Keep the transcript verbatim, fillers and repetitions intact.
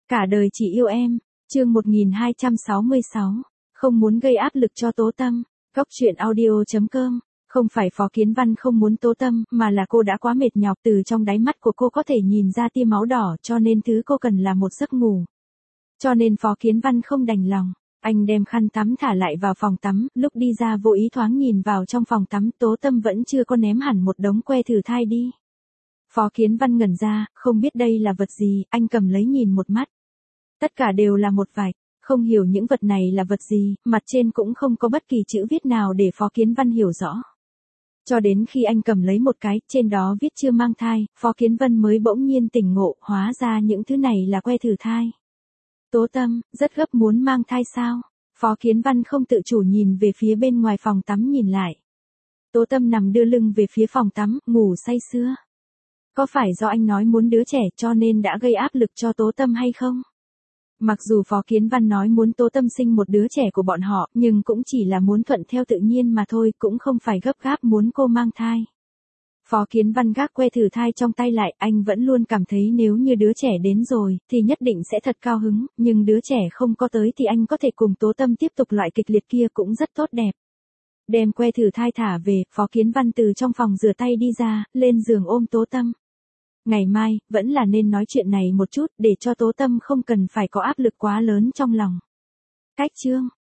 Cả đời chỉ yêu em, chương một nghìn hai trăm sáu mươi sáu, không muốn gây áp lực cho Tố Tâm, góc truyện audio chấm com. Không phải Phó Kiến Văn không muốn Tố Tâm, mà là cô đã quá mệt nhọc, từ trong đáy mắt của cô có thể nhìn ra tia máu đỏ, cho nên thứ cô cần là một giấc ngủ. Cho nên Phó Kiến Văn không đành lòng, anh đem khăn tắm thả lại vào phòng tắm, lúc đi ra vô ý thoáng nhìn vào trong phòng tắm, Tố Tâm vẫn chưa có ném hẳn một đống que thử thai đi. Phó Kiến Văn ngẩn ra, không biết đây là vật gì, anh cầm lấy nhìn một mắt. Tất cả đều là một vạch, không hiểu những vật này là vật gì, mặt trên cũng không có bất kỳ chữ viết nào để Phó Kiến Văn hiểu rõ. Cho đến khi anh cầm lấy một cái, trên đó viết chưa mang thai, Phó Kiến Văn mới bỗng nhiên tỉnh ngộ, hóa ra những thứ này là que thử thai. Tố Tâm, rất gấp muốn mang thai sao? Phó Kiến Văn không tự chủ nhìn về phía bên ngoài phòng tắm nhìn lại. Tố Tâm nằm đưa lưng về phía phòng tắm, ngủ say sưa. Có phải do anh nói muốn đứa trẻ cho nên đã gây áp lực cho Tố Tâm hay không? Mặc dù Phó Kiến Văn nói muốn Tố Tâm sinh một đứa trẻ của bọn họ, nhưng cũng chỉ là muốn thuận theo tự nhiên mà thôi, cũng không phải gấp gáp muốn cô mang thai. Phó Kiến Văn gác que thử thai trong tay lại, anh vẫn luôn cảm thấy nếu như đứa trẻ đến rồi, thì nhất định sẽ thật cao hứng, nhưng đứa trẻ không có tới thì anh có thể cùng Tố Tâm tiếp tục loại kịch liệt kia cũng rất tốt đẹp. Đem que thử thai thả về, Phó Kiến Văn từ trong phòng rửa tay đi ra, lên giường ôm Tố Tâm. Ngày mai, vẫn là nên nói chuyện này một chút, để cho Tố Tâm không cần phải có áp lực quá lớn trong lòng. Cách chương